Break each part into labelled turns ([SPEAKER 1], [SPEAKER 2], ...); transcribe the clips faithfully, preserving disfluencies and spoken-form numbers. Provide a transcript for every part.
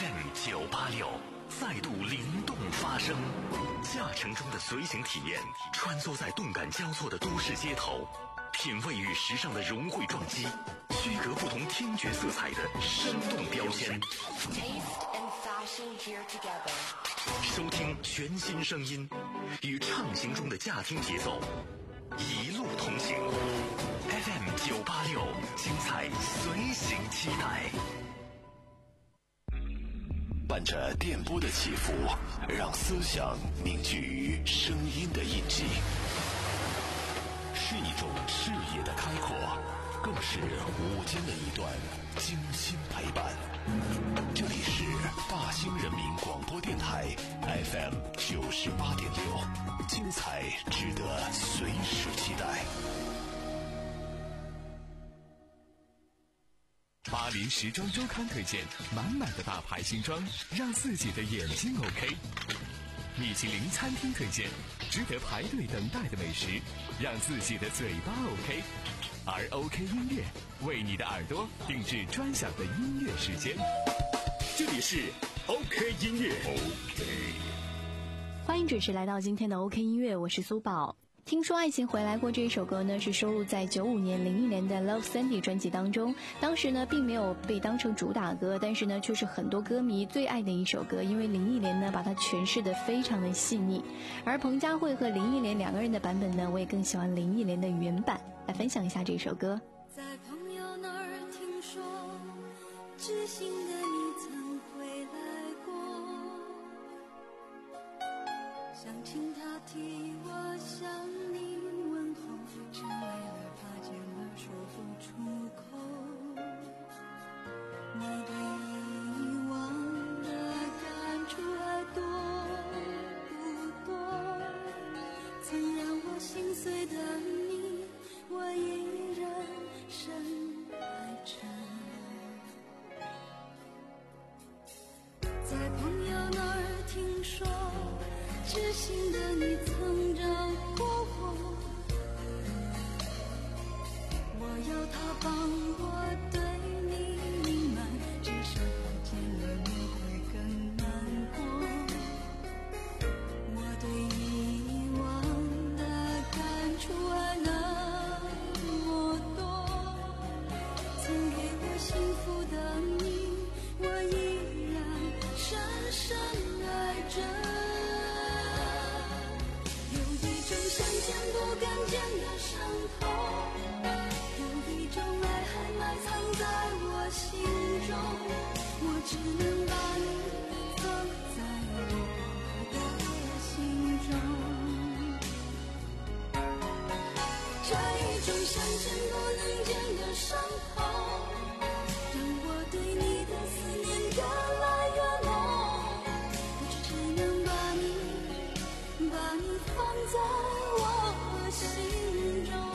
[SPEAKER 1] M 九八六再度灵动发声，驾乘中的随行体验，穿梭在动感交错的都市街头，品味与时尚的融汇撞击，区隔不同听觉色彩的生动标签。收听全新声音，与畅行中的驾听节奏，一路同行。F M 九八六，精彩随行期待。
[SPEAKER 2] 伴着电波的起伏，让思想凝聚于声音的印记，是一种视野的开阔，更是午间的一段精心陪伴。这里是大兴人民广播电台 F M 九十八点六，精彩值得随时期待。
[SPEAKER 3] 巴黎时装周刊推荐满满的大牌新装，让自己的眼睛 OK。米其林餐厅推荐值得排队等待的美食，让自己的嘴巴 OK。而 OK 音乐为你的耳朵定制专享的音乐时间。这里是 OK 音乐 OK，
[SPEAKER 4] 欢迎准时来到今天的 OK 音乐，我是苏宝。听说爱情回来过这一首歌呢，是收录在九五年林忆莲的 Love Sandy 专辑当中。当时呢并没有被当成主打歌，但是呢却是很多歌迷最爱的一首歌，因为林忆莲呢把它诠释得非常的细腻。而彭佳慧和林忆莲两个人的版本呢，我也更喜欢林忆莲的原版。来分享一下这首歌。
[SPEAKER 5] 在朋友那儿听说，知心的你曾回来过，想请他替我向你问候，只为了怕见了说不出口。你对以往的感触还多不多？曾让我心碎的你，我依然深爱着。在朋友那儿听说，知心的你曾找过我，我要他帮我对你隐瞒，至少看见了你会更难过。我对以往的感触还那么多，曾给我幸福的你，我依然深深爱着。想见不敢见的伤痛，有一种爱还埋藏在我心中，我只能把你放在我的心中。这一种想见不能见的伤痛，让我对你的思念越来越浓，我只能把你把你放在我心中。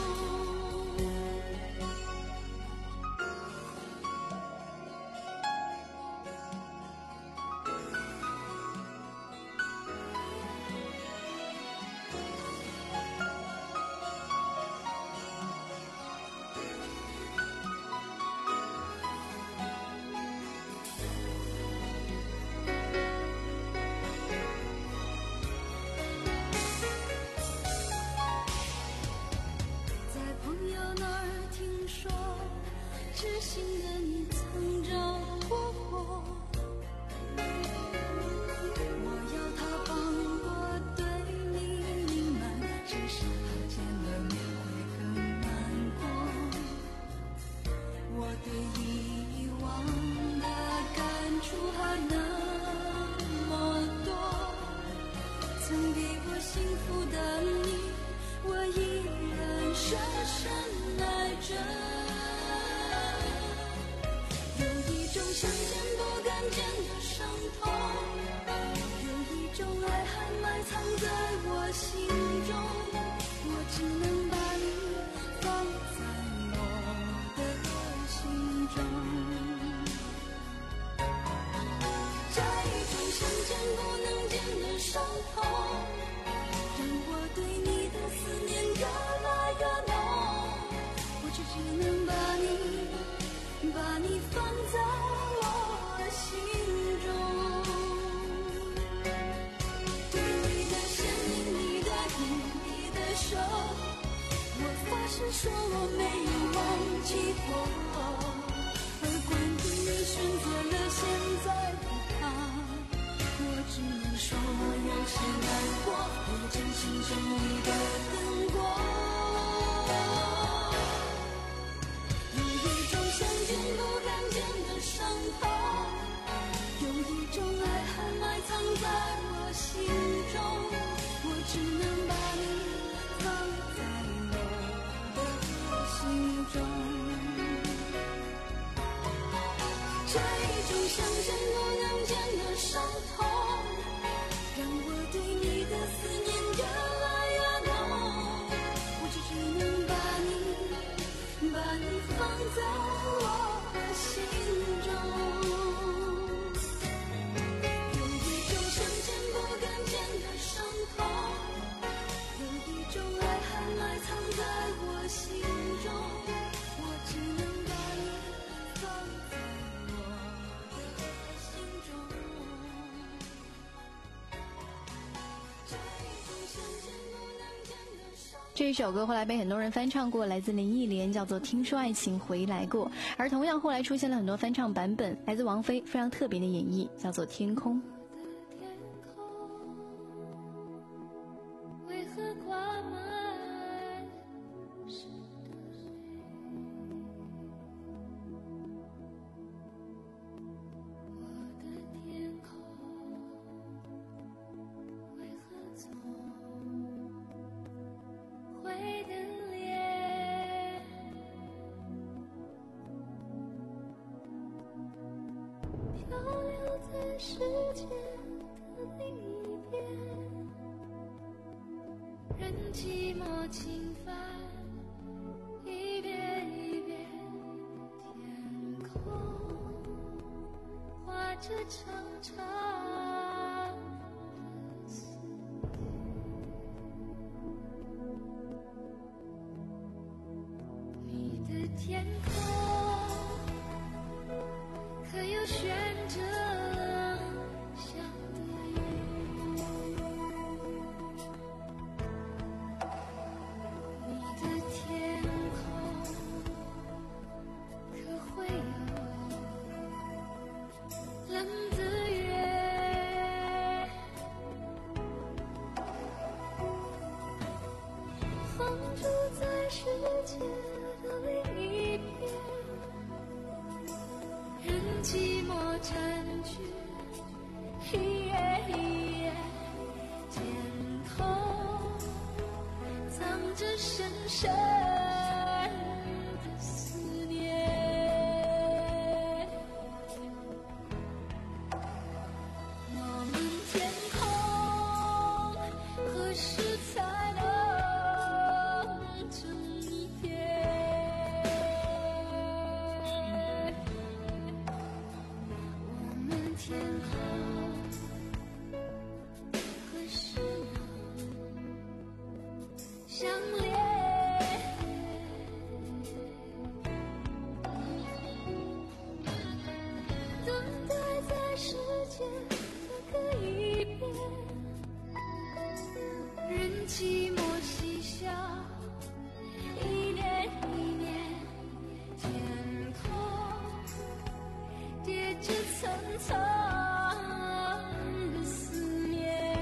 [SPEAKER 5] 知心的你曾找过我，我要他帮我对你隐瞒，只是他见了面会更难过。我对以往的感触还那么多，曾给我幸福的你，我依然深深爱着。想见不敢见的伤痛，有一种爱还埋藏在我心中，我只能把你放在我的心中。这一种想见不能见的伤痛，让我对你的思念越来越浓，我只只能把你把你放在我心说我没有忘记过，而关于你选择了现在的他，我只能说我有些难过，我真心真意的等过。有一种想见不敢见的伤痛，有一种爱还埋藏在我心中，我只能把你放在我的心中。这一种想见不能见的伤痛，让我对你的思念越来越浓，我只只能把你把你放在我的心中。有一种想见不敢见的伤痛，有一种爱还埋藏在我心中，我只能把你放在我的心中。这一种想见不能见的伤痛。
[SPEAKER 4] 这一首歌后来被很多人翻唱过，来自林忆莲，叫做《听说爱情回来过》。而同样后来出现了很多翻唱版本，来自王菲非常特别的演绎，叫做《天空》。
[SPEAKER 5] 天空为何挂满湿的泪？我的天空为何总会等裂？漂流在世界的另一边，任寂寞侵犯，一遍一遍，天空画着长长的思念。你的天空可有悬着想的云？你的天空可会有冷的月？放逐在世界的另一边，任寂寞占据一夜一夜，天空藏着深深的思念。我们天空何时才能整一片？我们天空何时能相连？等待在世界的各一边，任寂寞嬉笑，一年一年，天空叠着层层的思念。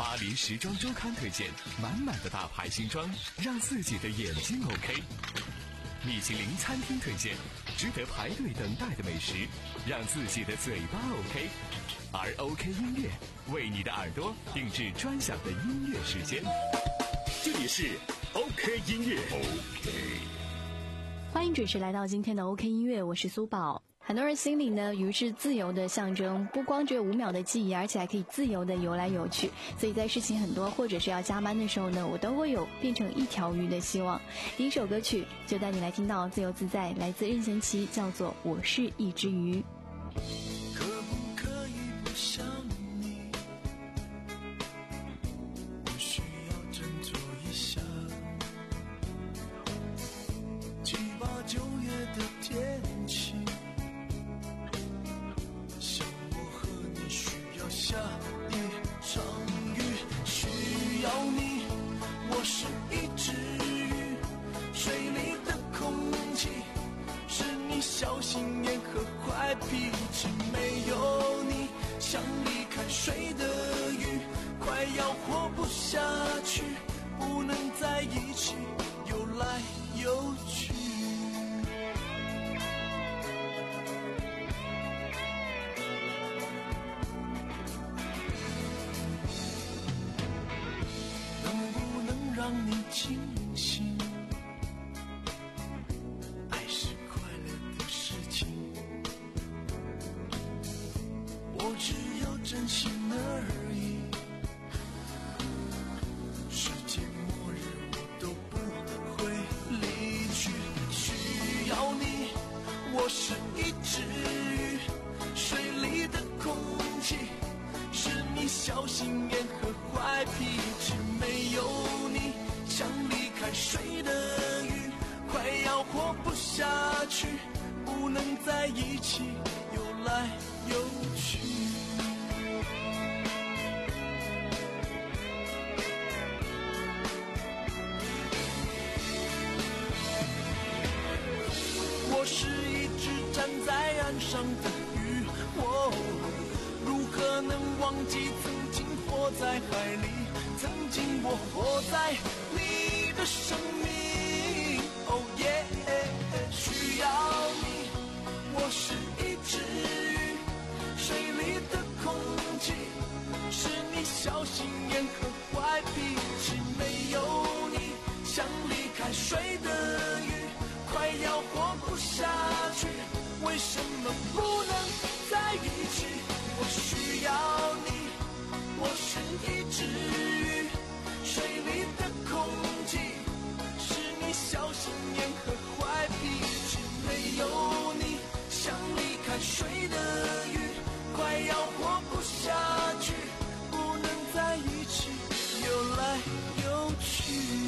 [SPEAKER 3] 巴黎时装周刊推荐，满满的大牌新装，让自己的眼睛 OK。米其林餐厅推荐，值得排队等待的美食，让自己的嘴巴 OK。而 OK 音乐为你的耳朵定制专享的音乐时间。
[SPEAKER 2] 这里是 OK 音乐 OK。
[SPEAKER 4] 欢迎准时来到今天的 OK 音乐，我是苏宝。很多人心里呢，鱼是自由的象征，不光只有五秒的记忆，而且还可以自由的游来游去。所以在事情很多或者是要加班的时候呢，我都会有变成一条鱼的希望。第一首歌曲就带你来听到自由自在，来自任贤齐，叫做《我是一只鱼》。
[SPEAKER 6] 可不可以不想你？我需要振作一下。七八九月的天气，像我和你需要下一场雨，需要你。我是一只鱼，水里的空气是你小心眼和坏脾气，没有你像离开水的鱼，快要活不下去，不能在一起游来游去。能不能让你清醒？爱是快乐的事情，我只有真心而已。世界末日我都不会离去，需要你。我是一只鱼，水里的空气是你小心眼和坏脾气，没有你像离开水的鱼，快要活不下去，不能在一起游来游去。我是一只站在岸上的鱼，哦，如何能忘记曾经活在海里，曾经我活在你的生命。哦耶，需要你。我是一只鱼，水里的空气是你小心眼和坏脾气，没有你像离开水的鱼，快要活不下去，为什么不能在一起？我需要你。我是一只鱼，水里的空气是你小心眼和坏脾气，没有你像离开水的鱼，快要活不下去，不能在一起游来游去。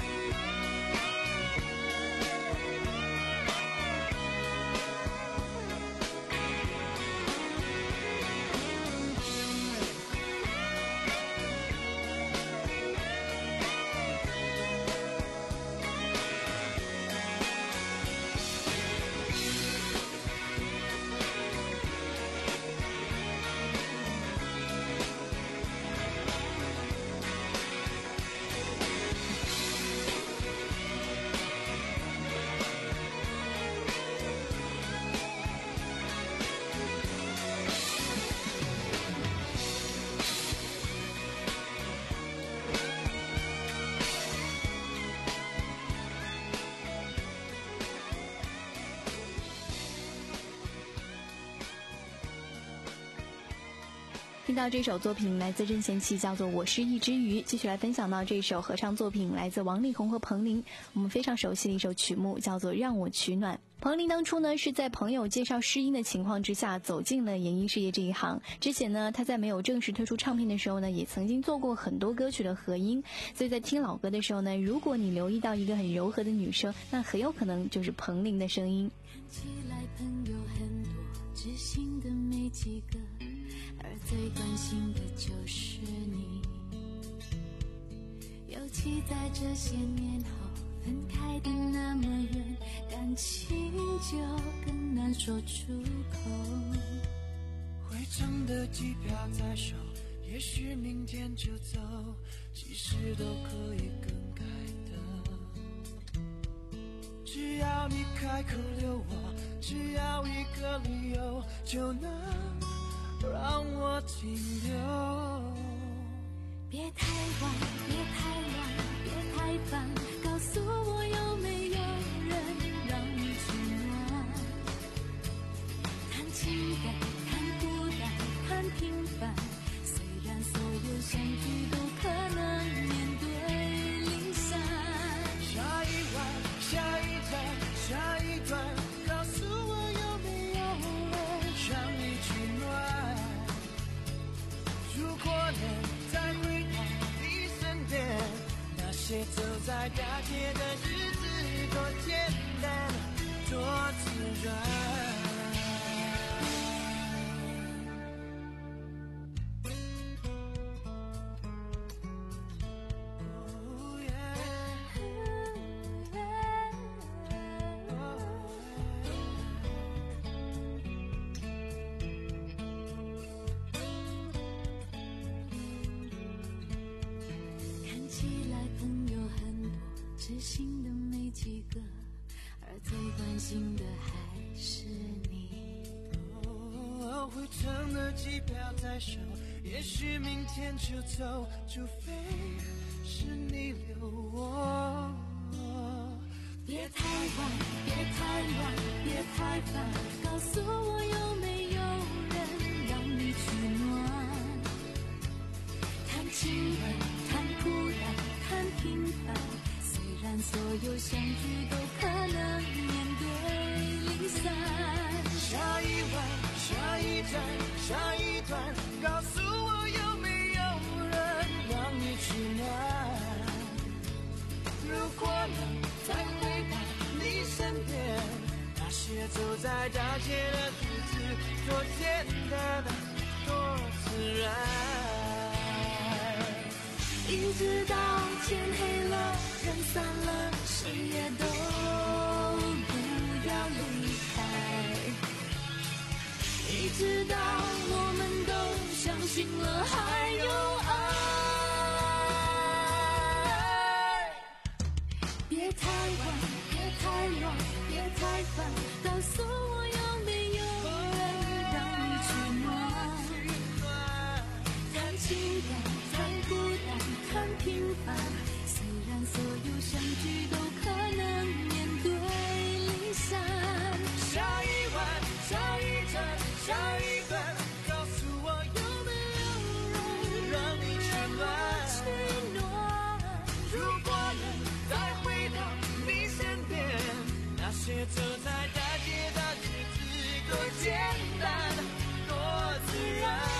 [SPEAKER 4] 听到这首作品来自任贤齐，叫做《我是一只鱼》。继续来分享到这首合唱作品来自王力宏和彭羚，我们非常熟悉的一首曲目，叫做《让我取暖》。彭羚当初呢是在朋友介绍试音的情况之下走进了演艺事业这一行。之前呢她在没有正式推出唱片的时候呢，也曾经做过很多歌曲的合音。所以在听老歌的时候呢，如果你留意到一个很柔和的女声，那很有可能就是彭羚的声音。
[SPEAKER 5] 看起来朋友很多，知心的没几个，而最关心的就是你。尤其在这些年后，分开的那么远，感情就更难说出口。
[SPEAKER 6] 回程的机票在手， 也许明天就走，其实都可以更改的。只要你开口留我，只要一个理由，就能让我停留。
[SPEAKER 5] 别太晚，别太乱，别太烦，告诉我有没有人让你取暖。谈情感，谈孤单，谈平凡，虽然所有相聚都可能面对离散。
[SPEAKER 6] 下一晚，下一站，下一段，告诉我有没有人让你取暖。如果能再回到你身边，那些走在大街的日子多简单，多自然。
[SPEAKER 5] 知心的没几个，而最关心的还是你。
[SPEAKER 6] 哦，回程的机票在手，也许明天就走，除非是你留我。
[SPEAKER 5] 别太晚，别太乱，别太烦，告诉我有没有人让你取暖。谈情感，谈孤单，谈平凡，虽然所有相聚都可能面对离散。
[SPEAKER 6] 下一晚，下一站，下一段，告诉我有没有人让你取暖。如果能再回到你身边，那些走在大街的日子多简单，多自然。
[SPEAKER 5] 一直到天黑了，人散了，谁也都不要离开。一直到我们都相信了还有爱。别太晚，别太乱，别太烦，告诉我有没有人让你取暖。谈情感，谈孤单，谈平凡，虽然所有相聚都可能面对离散。
[SPEAKER 6] 下一晚，下一站，下一段，告诉我有没有人让你取暖。如果能再回到你身边，那些走在大街的日子多简单，多自然。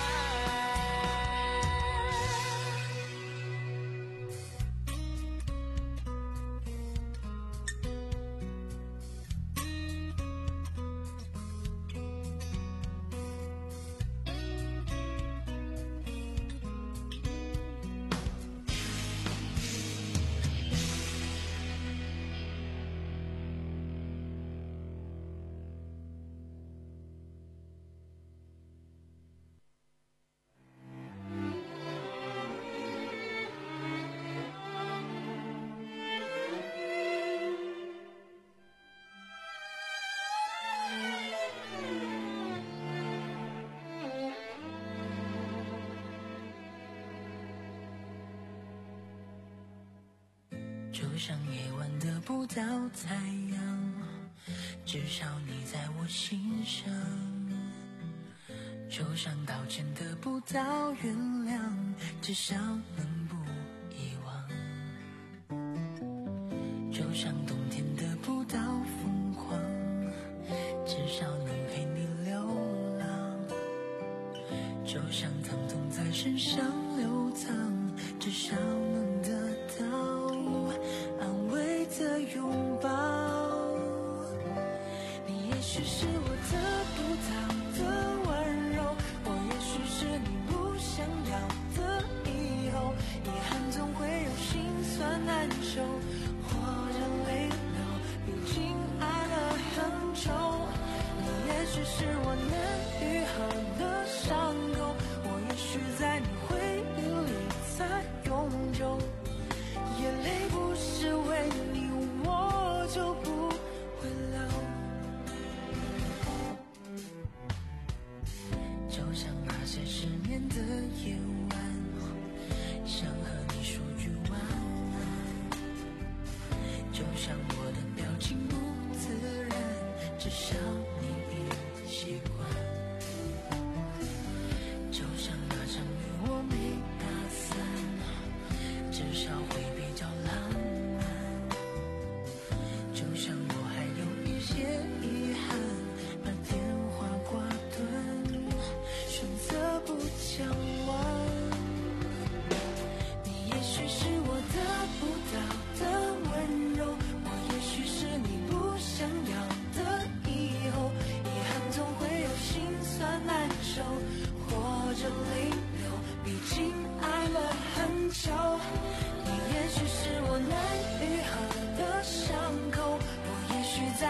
[SPEAKER 7] 就像夜晚得不到太阳，至少你在我心上。就像道歉得不到原谅，至少能不遗忘。就像冬天得不到凤凰，至少能陪你流浪。就像疼痛在身上流淌，至少能得到安慰的拥抱。你也许是我得不到的温柔，我也许是你不想要的以后。遗憾总会有心酸难受，或者泪流，毕竟爱了很久。你也许是我能愈合的伤口，我也许在你回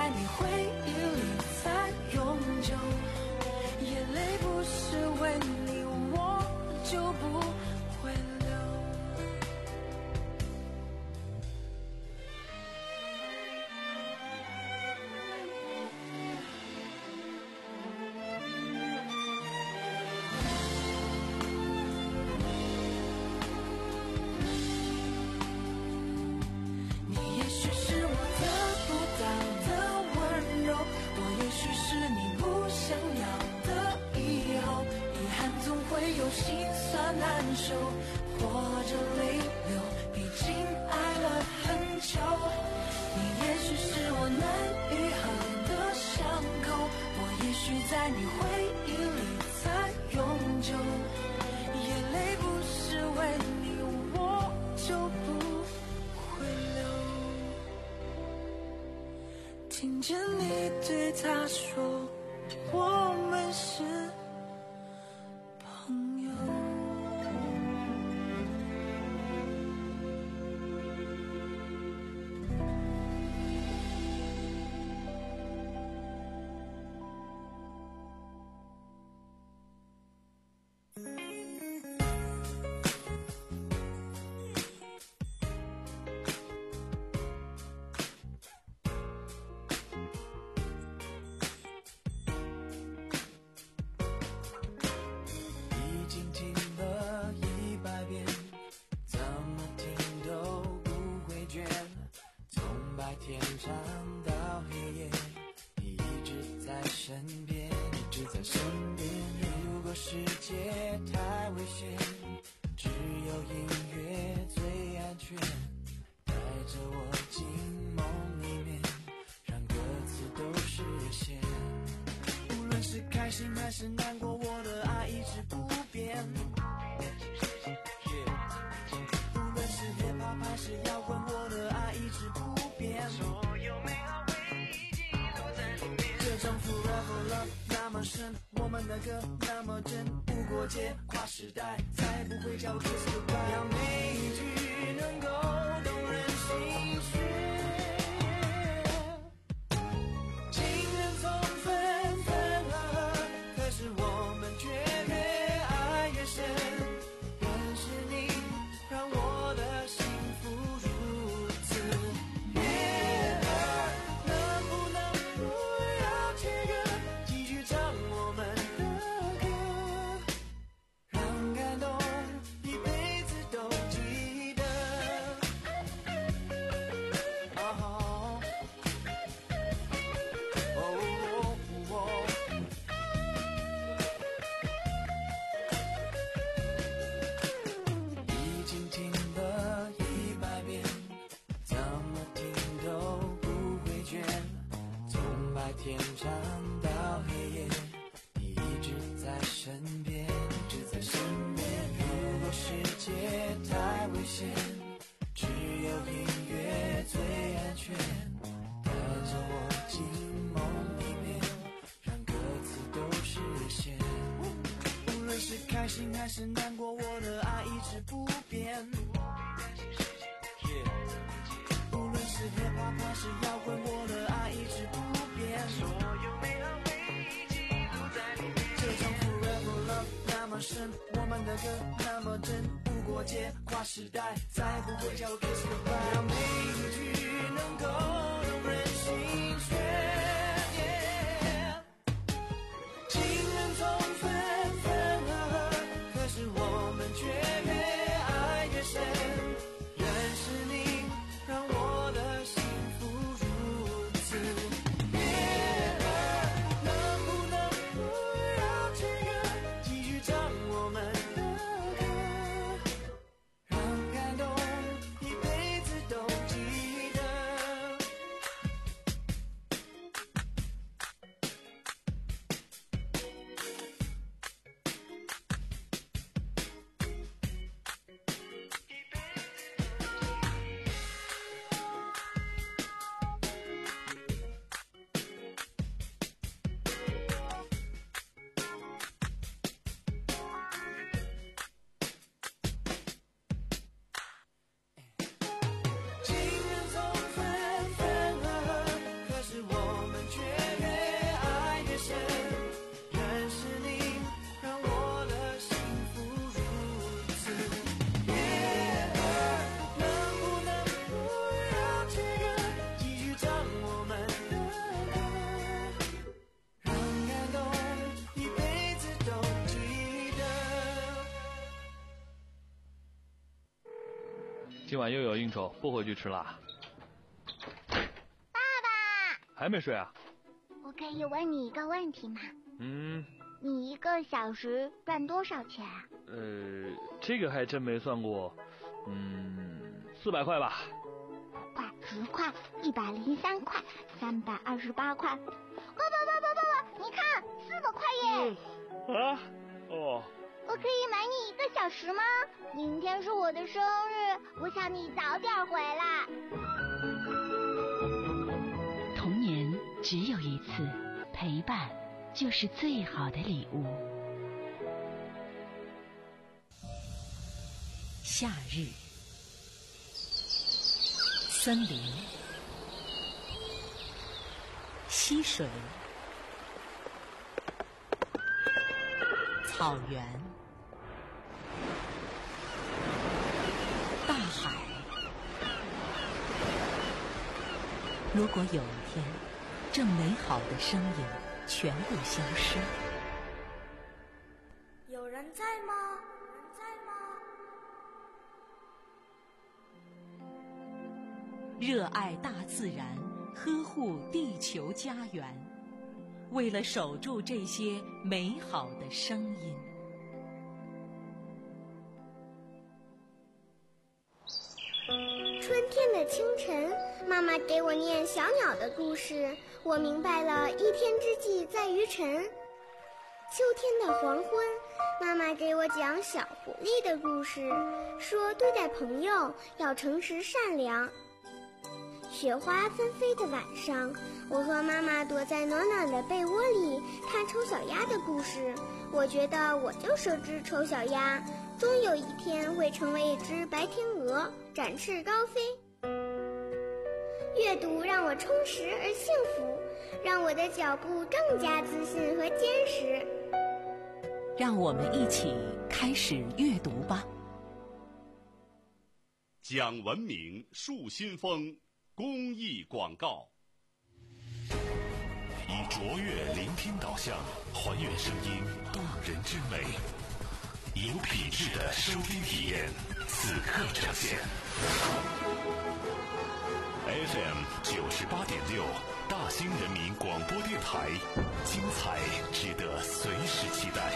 [SPEAKER 7] 在你回忆里才永久，眼泪不是为你我就不会流。你也许是我得不到的温柔，我也许是你不想要的以后，遗憾总会有心酸难受，或者泪流，毕竟爱了很久。你也许是我难愈合的伤口，我也许在你回忆里才永久，眼泪不是为你我就不会流。听见你对他说我们是朋友。
[SPEAKER 6] 已经听了一百遍，怎么听都不会倦。从白天唱到黑夜，你一直在身边，一直在身边。如果世界太危险，只有音乐最安全，带着我进梦里面，让歌词都实现。无论是开心还是难过，我的爱一直不变。Yeah. 无论是 hip hop 还是摇滚，我的爱一直不变。所有美好回忆记录在里面。这种 forever love 那么深，我们的歌那么真，不过界跨时代，再不会叫 kiss goodbye。让每一句能够动人心弦。情人从分分合合，可是我们却越爱越深。认识你，让我的幸福如此悦耳。能不能不要切割，继续唱我们的歌，让感动一辈子都记得。哦哦哦，已经听了一百遍，怎么听都不会倦。从白天唱到黑夜，你一直在身边，一直在身边。如果世界太危险，只有音乐最安全，带着我进梦里面，让歌词都实现。无论是开心还是难过，我的爱一直不变。Yeah. 无论是 hip hop 还是摇滚，我的爱一直不变。所有美好回忆记录在里面。这种 forever love 那么深，我们的歌那么真，不过界跨时代，再不会叫 kiss goodbye。让每一句能够动人心弦。Yeah. 情人从分分合合，可是我们却越爱越深。认识你，让我的幸福如此悦耳。能不能不要切割，继续唱我们的歌，让感动一辈子都记
[SPEAKER 8] 今晚又有应酬，不回去吃啦。
[SPEAKER 9] 爸爸，
[SPEAKER 8] 还没睡啊？
[SPEAKER 9] 我可以问你一个问题吗？
[SPEAKER 8] 嗯。
[SPEAKER 9] 你一个小时赚多少钱啊？
[SPEAKER 8] 呃，这个还真没算过。嗯，四百块吧。
[SPEAKER 9] 五块、十块、一百零三块、三百二十八块。爸爸爸爸爸爸，你看，四百块耶！
[SPEAKER 8] 嗯、啊？哦。
[SPEAKER 9] 我可以买你一个小时吗？明天是我的生日，我想你早点回来。
[SPEAKER 10] 童年只有一次，陪伴就是最好的礼物。
[SPEAKER 11] 夏日，森林，溪水，草原，大海。如果有一天，这美好的声音全部消失，
[SPEAKER 12] 有人在吗？有人在吗？
[SPEAKER 11] 热爱大自然，呵护地球家园，为了守住这些美好的声音。
[SPEAKER 13] 春天的清晨，妈妈给我念小鸟的故事，我明白了一天之计在于晨。秋天的黄昏，妈妈给我讲小狐狸的故事，说对待朋友要诚实善良。雪花纷飞的晚上，我和妈妈躲在暖暖的被窝里看丑小鸭的故事，我觉得我就是只丑小鸭，终有一天会成为一只白天鹅，展翅高飞。阅读让我充实而幸福，让我的脚步更加自信和坚实。
[SPEAKER 11] 让我们一起开始阅读吧。
[SPEAKER 14] 讲文明树新风公益广告。
[SPEAKER 2] 以卓越聆听导向，还原声音动人之美，有品质的收听体验，此刻呈现。F M 九十八点六，大兴人民广播电台，精彩值得随时期待。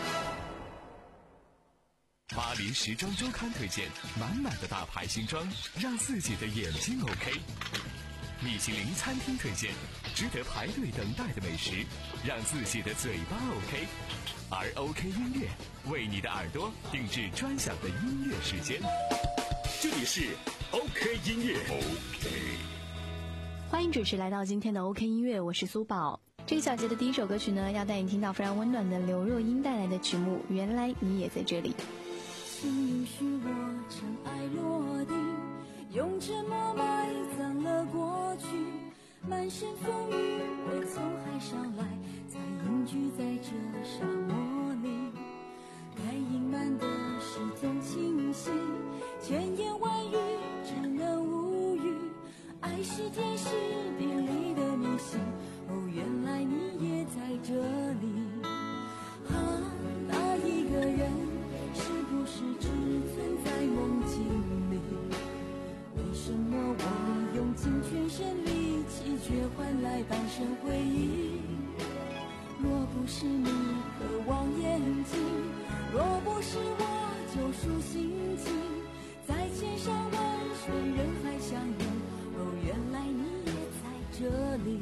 [SPEAKER 3] 巴黎时装周刊推荐满满的大牌新装，让自己的眼睛 OK。米其林餐厅推荐值得排队等待的美食，让自己的嘴巴 OK。而 OK 音乐为你的耳朵定制专享的音乐时间。
[SPEAKER 1] 这里是 OK 音乐。OK。
[SPEAKER 4] 欢迎准时来到今天的 OK 音乐，我是苏宝。这个小节的第一首歌曲呢，要带你听到非常温暖的刘若英带来的曲目《原来你也在这里》。
[SPEAKER 5] 请允许我尘埃落定，用沉默埋葬了过去，满身风雨我从海上来，才隐居在这沙漠里，该隐瞒的事总清晰，千言万语只能无语，爱是天时地利的迷信，哦，原来你也在这里啊，那一个人是不是只存在梦境里？为什么我用尽全身力气，却换来半生回忆？若不是你渴望眼睛，若不是我救赎心情，在千山万水人海相拥，哦，原来你也在这里。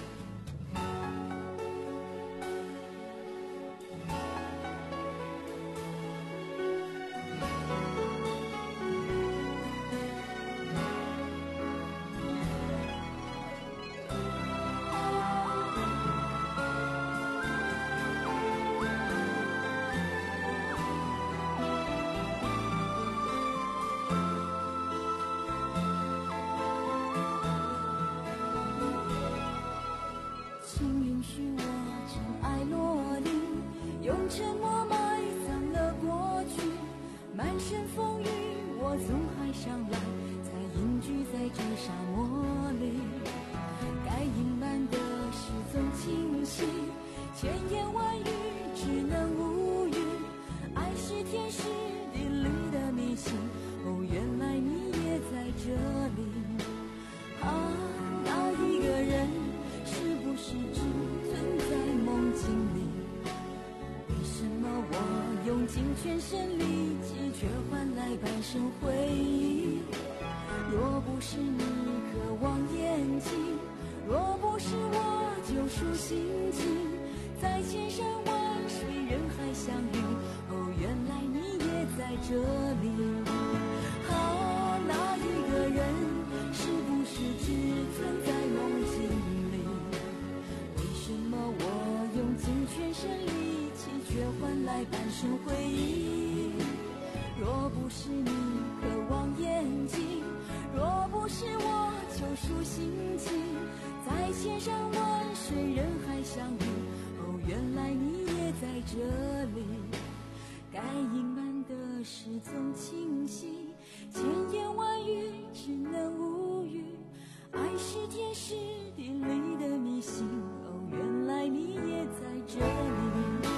[SPEAKER 5] 沉默埋葬了过去，满身风雨我从海上来，才隐居在这沙漠里，该隐瞒的事总清晰，千言万语只能无语，爱是天时地利的迷信，哦，原来你也生回忆。若不是你渴望眼睛，若不是我救赎心情，在千山万水人海相遇，哦，原来你也在这里。啊，那一个人是不是只存在梦境里？为什么我用尽全身力气，却换来半生回忆？若不是你渴望眼睛，若不是我救赎心情，在千山万水人海相遇，哦，原来你也在这里。该隐瞒的事总清晰，千言万语只能无语。爱是天时地利的迷信，哦，原来你也在这里。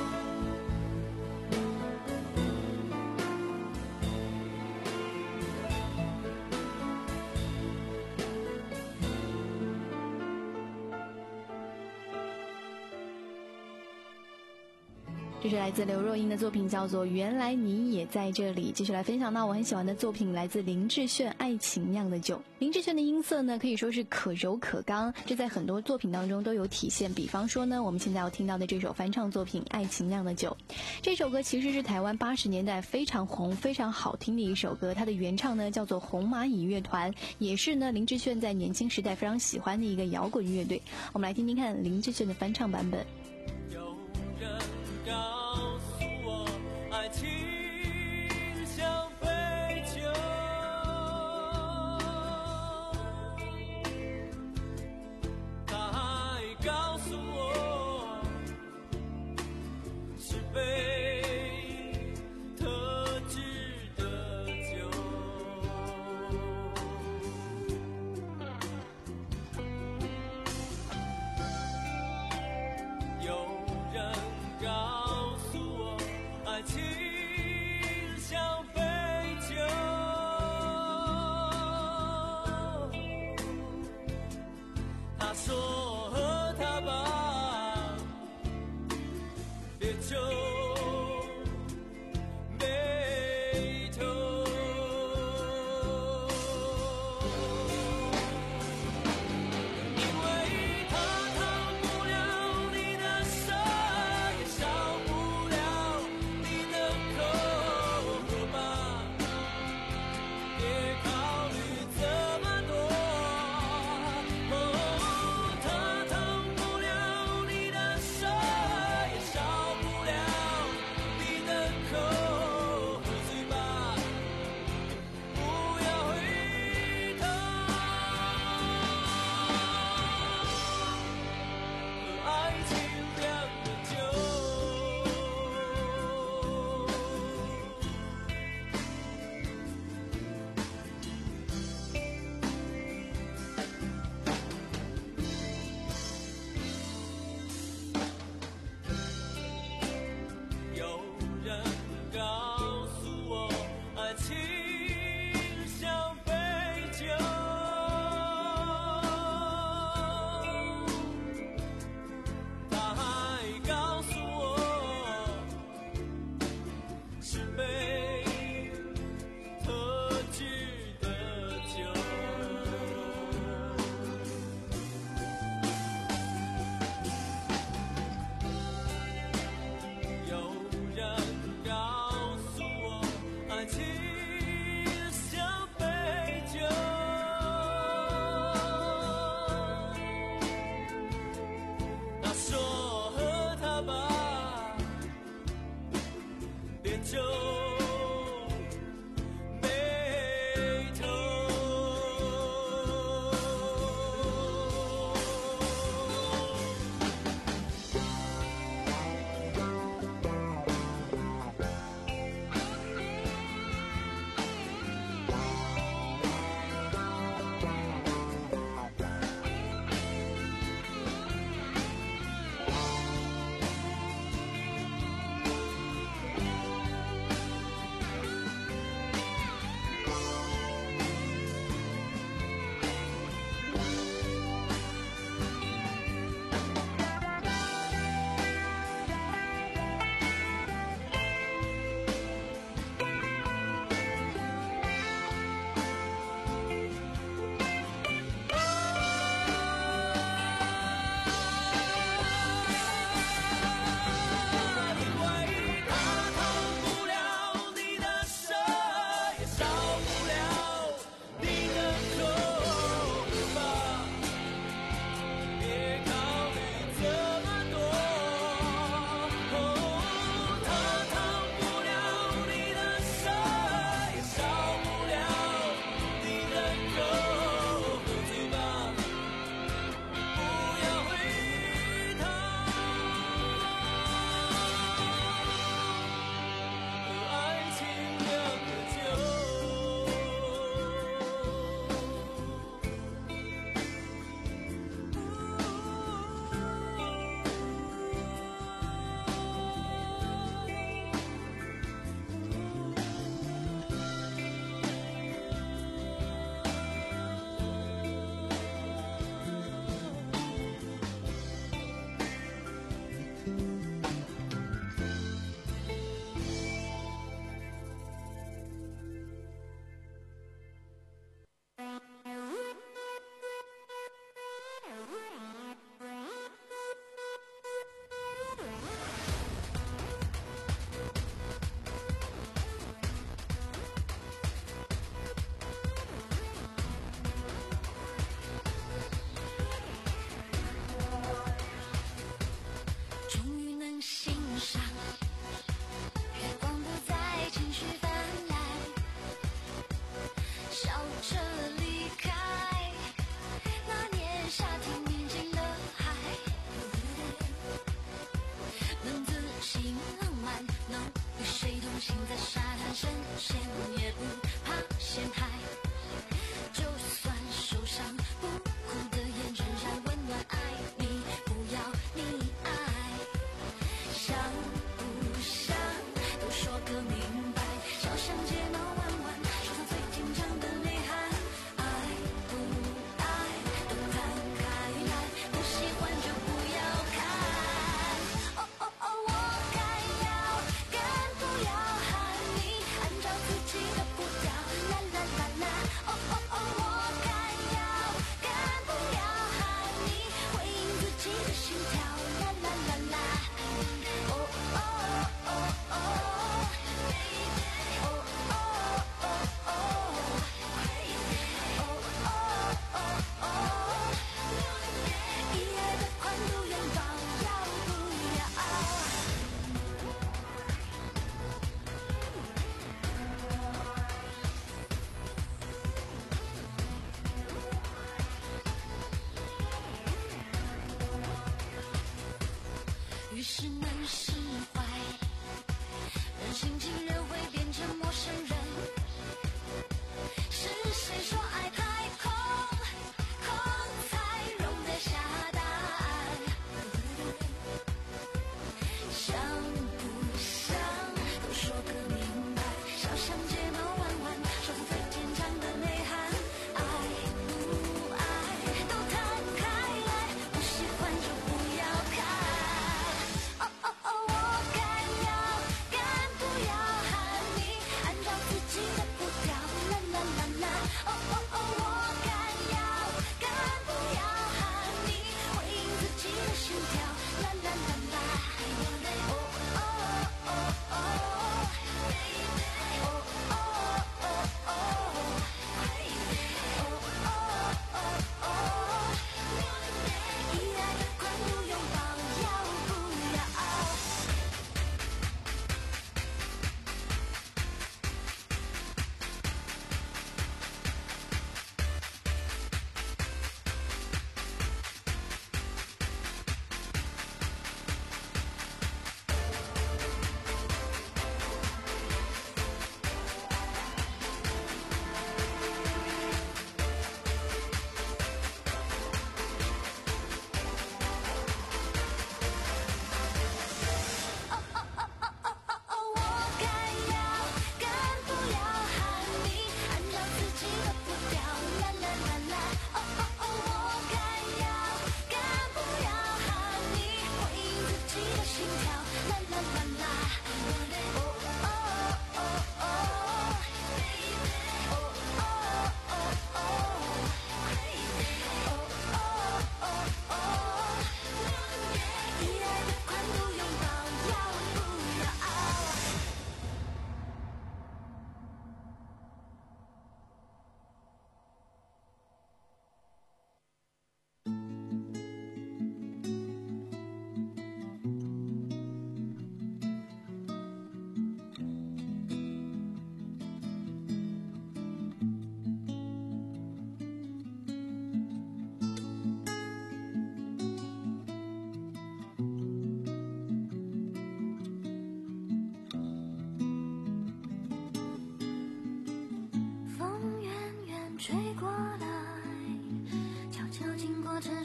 [SPEAKER 4] 这是来自刘若英的作品，叫做《原来你也在这里》。继续来分享到我很喜欢的作品，来自林志炫《爱情酿的酒》。林志炫的音色呢，可以说是可柔可刚，这在很多作品当中都有体现。比方说呢，我们现在要听到的这首翻唱作品《爱情酿的酒》，这首歌其实是台湾八十年代非常红、非常好听的一首歌。它的原唱呢叫做红蚂蚁乐团，也是呢林志炫在年轻时代非常喜欢的一个摇滚乐队。我们来听听看林志炫的翻唱版本。
[SPEAKER 6] 告诉我，爱情像杯酒，他还告诉我，是杯特制的酒。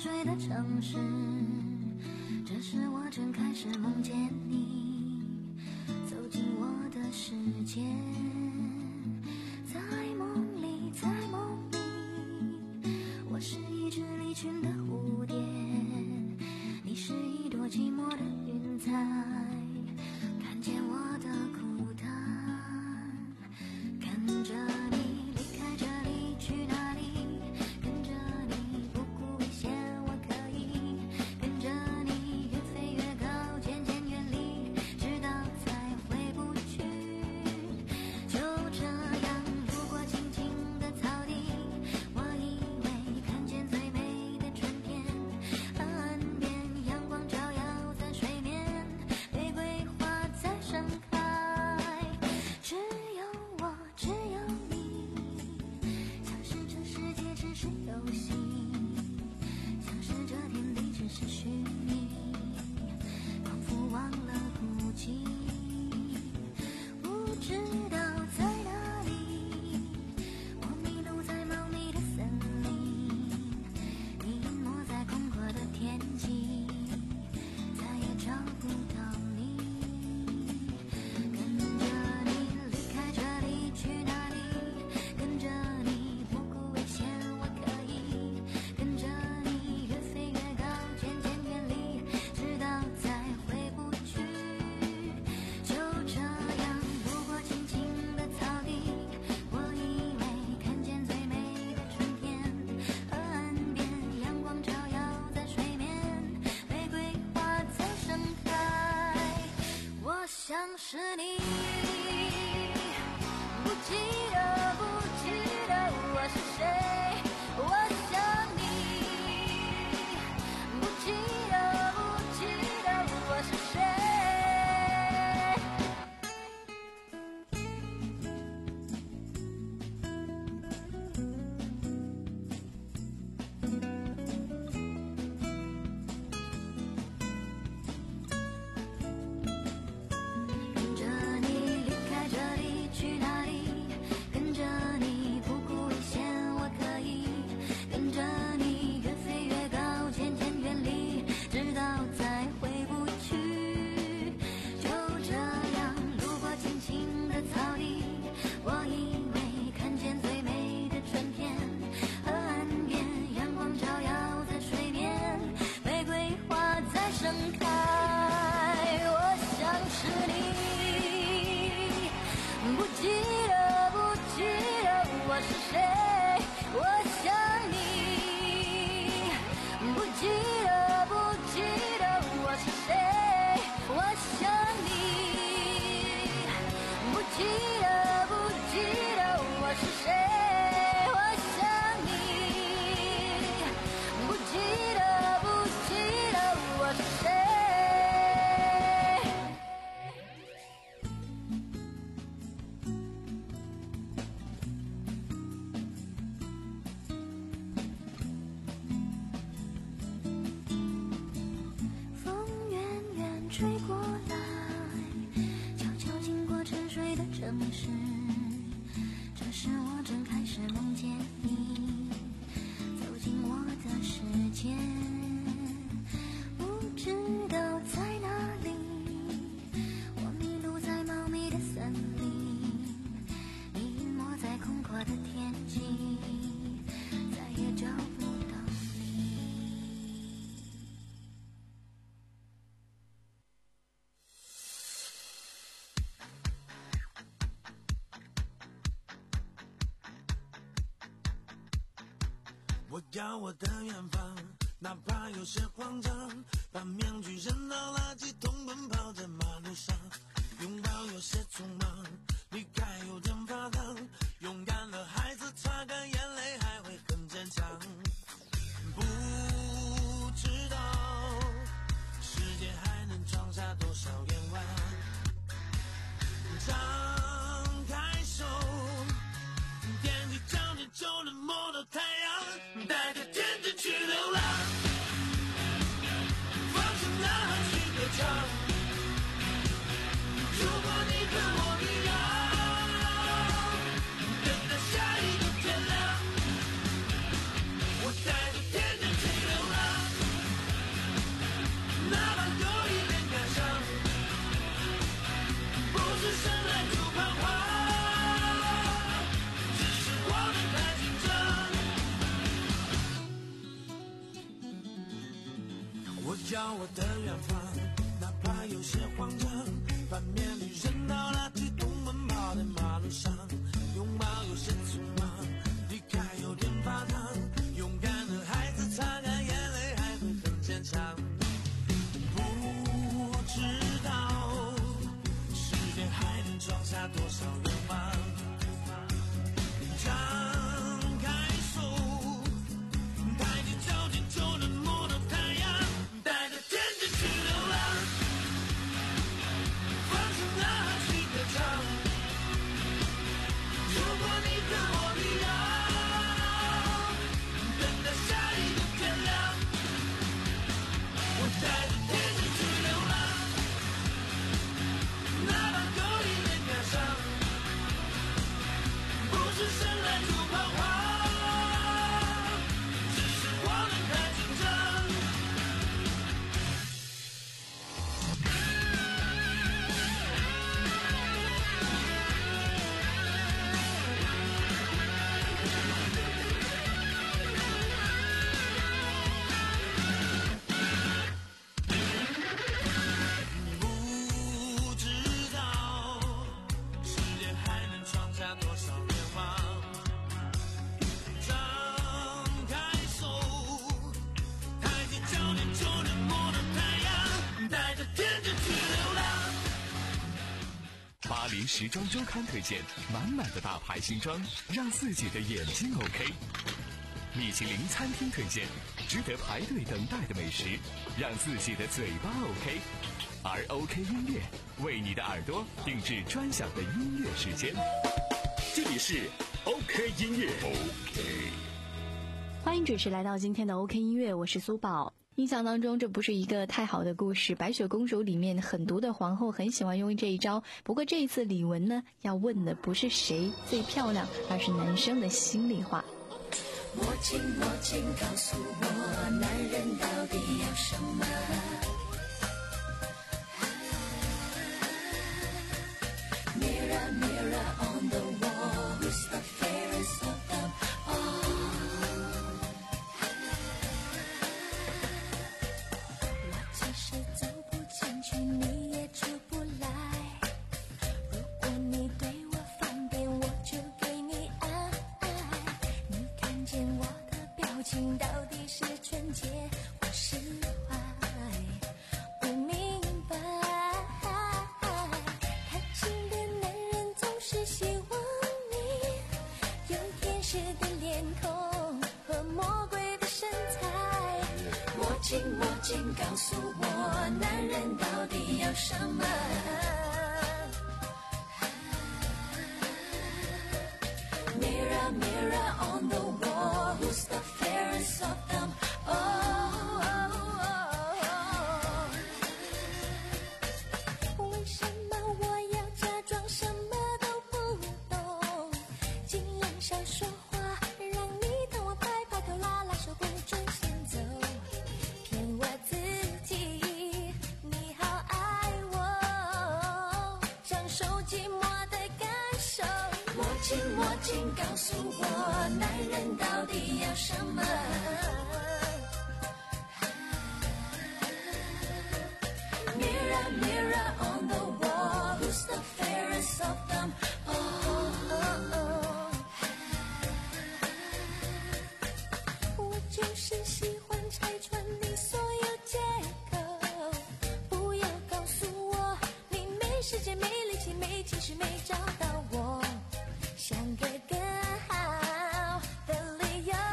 [SPEAKER 5] 睡的城市，这时我正开始梦见你走进我的世界，在梦里，在梦里，我是一只离群的蝴蝶，你是一朵寂寞的云彩，看见我的孤单，跟着你离开这里去哪里，跟着你不顾危险我可以，跟着你越飞越高，渐渐远离，直到再回不去，就这样路过青青的草地，我以为看见最美的春天，岸边阳光照耀在水面，玫瑰花在盛开，只有我，只有你，像是这世界只是游戏，像是这天地只是虚拟，仿佛忘了孤寂，不知道在哪里，我迷路在茂密的森林，你隐没在空阔的天际，再也找不到你，跟着你离开这里去哪里，跟着你不顾危险我可以，跟着你越飞越高，渐渐远离，直到再回不去，就这样路过青青的草地，我以为看见最美的春天，河岸边阳光照耀在水面，玫瑰花在盛开，我像是你，不记得不记得我是谁，我想你，不记得不记得我是谁。跟着你离开这里去哪里，跟着你不顾危险我可以，跟着你越飞越高，渐渐远离，直到再回不去，就这样路过青青的草地，我以为看见最美的春天，河岸边阳光照耀在水面，玫瑰花在盛开，我像是你，不记得不记得我是谁，我想你，不记得不记得我是谁，我想你，不记得不记得我是谁，我想你，不记得不记得我是谁。风远远吹过来，悄悄经过沉睡的城市，这时我正开始梦见你走进我的世界，不知道在哪里，我迷路在茂密的森林，你隐没在空阔的天际，再也找不到你。
[SPEAKER 6] 我要我的远方，哪怕有些慌张，把面具扔到垃圾桶，奔跑在马路上，拥抱有些匆忙，离开有点发烫，勇敢的孩子擦干眼泪还会很坚强，不知道世界还能装下多少愿望，张开手，踮起脚尖就能摸到太阳，带着天真去流浪，放声呐喊去歌唱，如果你和我一样我要我的远方，哪怕有些慌张，翻面里人到垃圾桶奔跑在马路上，拥抱有些匆忙，离开有点发烫，勇敢的孩子擦干眼泪还会很坚强。不知道世界还能装下多少愿望，张开手，抬起脚尖就能摸到太阳，带着天使去流浪，放声呐喊去歌唱。如果你和我一样，等待下一个天亮，我带着天使去流浪，哪怕狗一脸感伤，不是生来就彷徨，只是我们太紧张。不知道世界还能装下多少愿望，张开手，抬起脚尖就能摸到太阳，带着天使去流浪。
[SPEAKER 3] 巴黎时装周刊推荐满满的大牌新装，让自己的眼睛 OK。米其林餐厅推荐值得排队等待的美食，让自己的嘴巴 OK。而 OK 音乐为你的耳朵定制专享的音乐时间。
[SPEAKER 2] 这里是 OK 音乐 OK。
[SPEAKER 4] 欢迎准时来到今天的 OK 音乐，我是苏宝。印象当中这不是一个太好的故事，白雪公主里面狠毒的皇后很喜欢用这一招，不过这一次李玟呢要问的不是谁最漂亮，而是男生的心里话。
[SPEAKER 7] 摸清摸清告诉我，男人到底要什么？Mirror, mirror on the wall, who's the fairest of them all? 我其实走不进去，你也出不来。如果你对我方便，我就给你爱。你看见我的表情，到底是纯洁或是坏？不明白。太近的男人总是希望你有天使的脸孔和魔鬼的身材。摸清摸清告诉我，男人到底要什么？Mirror, mirror on the wall, who's the fairest of them all? 为什么我要假装什么都不懂？尽量少说话，让你当我拍拍头拉拉手，不准先走，骗我自己，你好爱我，享受寂寞的感受。摸清摸清告诉我，男人到底要什么？Mirror, mirror on the wall, who's the fairest of them all? 我就是喜欢拆穿你所有借口，不要告诉我你没时间、没力气、没情绪、没找到我，想个更好的理由。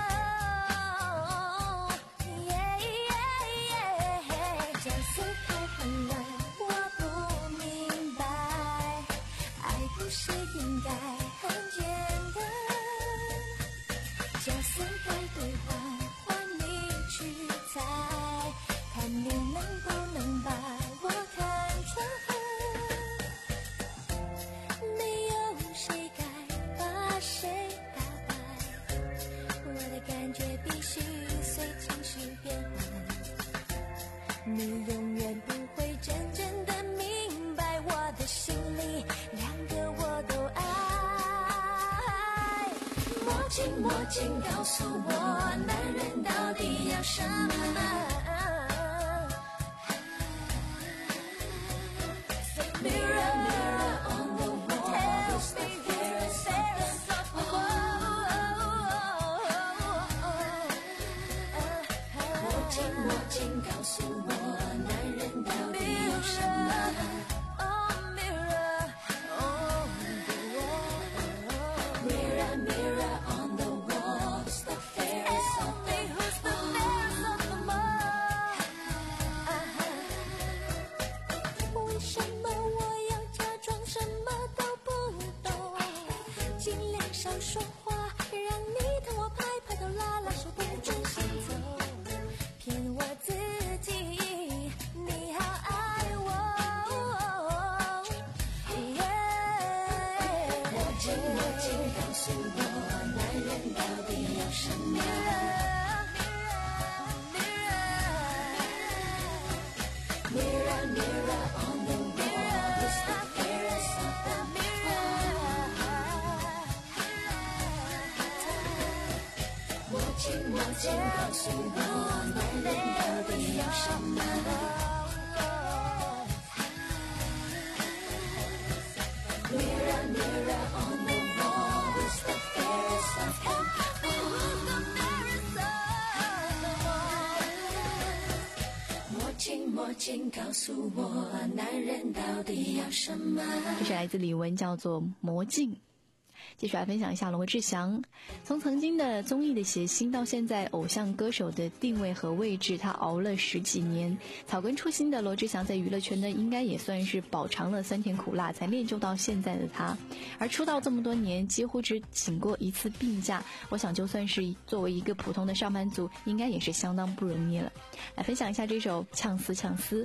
[SPEAKER 7] 角色太混乱，我不明白，爱不是应该很简单，角色该兑换，换你去猜，看你能不能把我看穿。没有谁该把谁打败，我的感觉必须随情绪变换，你永远不会真正的明白我的心里，两个我都爱。摸清摸清告诉我，男人到底要什么情摸情告诉我，男人到底有什么？请告诉我，男人到底有什么？摸清摸清告诉我，男人到底要什么？
[SPEAKER 4] 这是来自李玟，叫做《魔镜》。继续来分享一下罗志祥，从曾经的综艺的谐星到现在偶像歌手的定位和位置，他熬了十几年。草根出新的罗志祥在娱乐圈呢，应该也算是饱尝了酸甜苦辣，才练就到现在的他。而出道这么多年，几乎只请过一次病假，我想就算是作为一个普通的上班族，应该也是相当不容易了。来分享一下这首《呛丝呛丝》。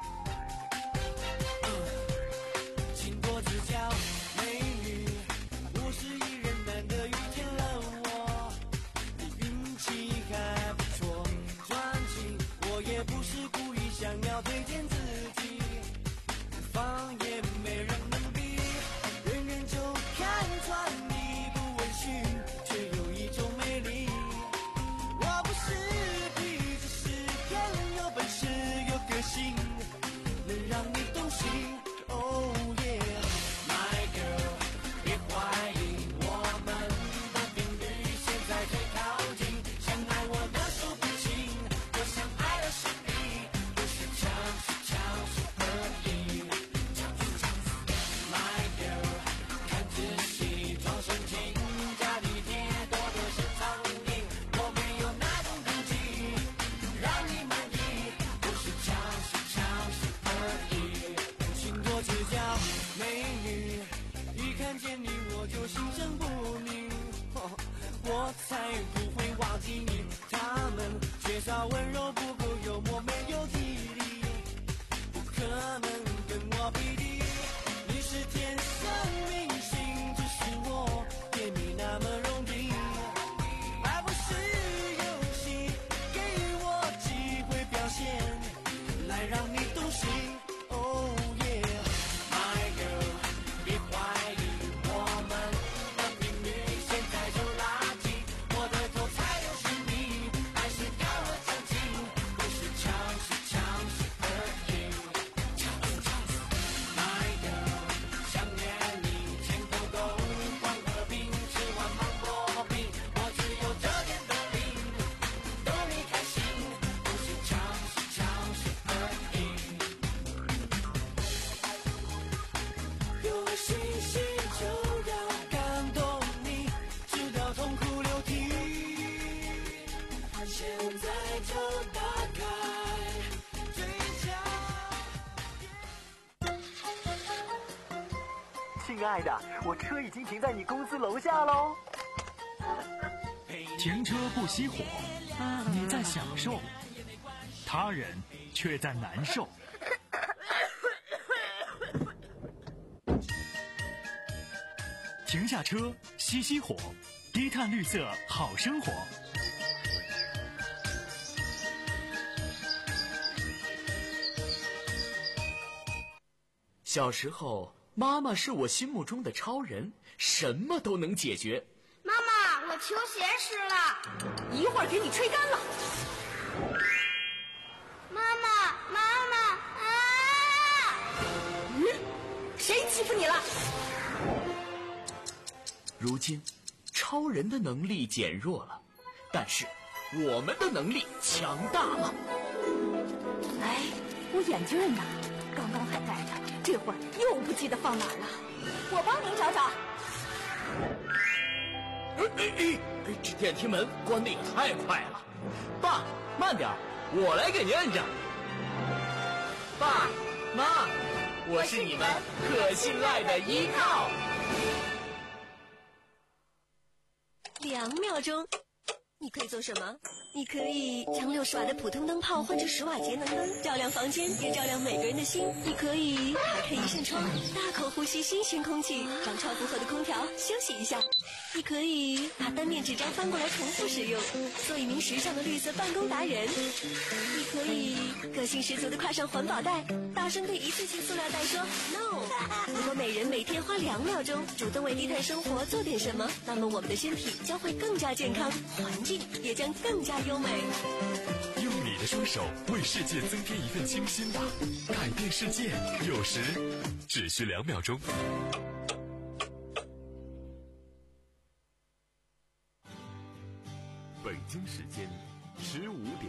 [SPEAKER 15] 亲爱的，我车已经停在你公司楼下喽。
[SPEAKER 16] 停车不熄火，你在享受，他人却在难受。停下车，熄熄火，低碳绿色好生活。
[SPEAKER 17] 小时候，妈妈是我心目中的超人，什么都能解决。
[SPEAKER 13] 妈妈，我球鞋湿了，
[SPEAKER 11] 一会儿给你吹干了。
[SPEAKER 13] 妈妈，妈妈啊！
[SPEAKER 11] 嗯，谁欺负你了？
[SPEAKER 17] 如今，超人的能力减弱了，但是我们的能力强大了。
[SPEAKER 18] 哎，我眼镜呢？刚刚还戴着，这会儿又不记得放哪儿了。我帮您找找。
[SPEAKER 17] 哎哎哎！这电梯门关得也太快了。爸，慢点，我来给您摁着。爸妈，我是你们可信赖的依靠。
[SPEAKER 19] 两秒钟，你可以做什么？你可以将六十瓦的普通灯泡换成十瓦节能灯，照亮房间，也照亮每个人的心。你可以打开一扇窗，大口呼吸新鲜空气，让超负荷的空调休息一下。你可以把单面纸张翻过来重复使用，做一名时尚的绿色办公达人。你可以个性十足的挎上环保袋，大声对一次性塑料袋说 no。如果每人每天花两秒钟主动为低碳生活做点什么，那么我们的身体将会更加健康，环境也将更加优美。
[SPEAKER 3] 用你的双手为世界增添一份清新吧，改变世界有时只需两秒钟。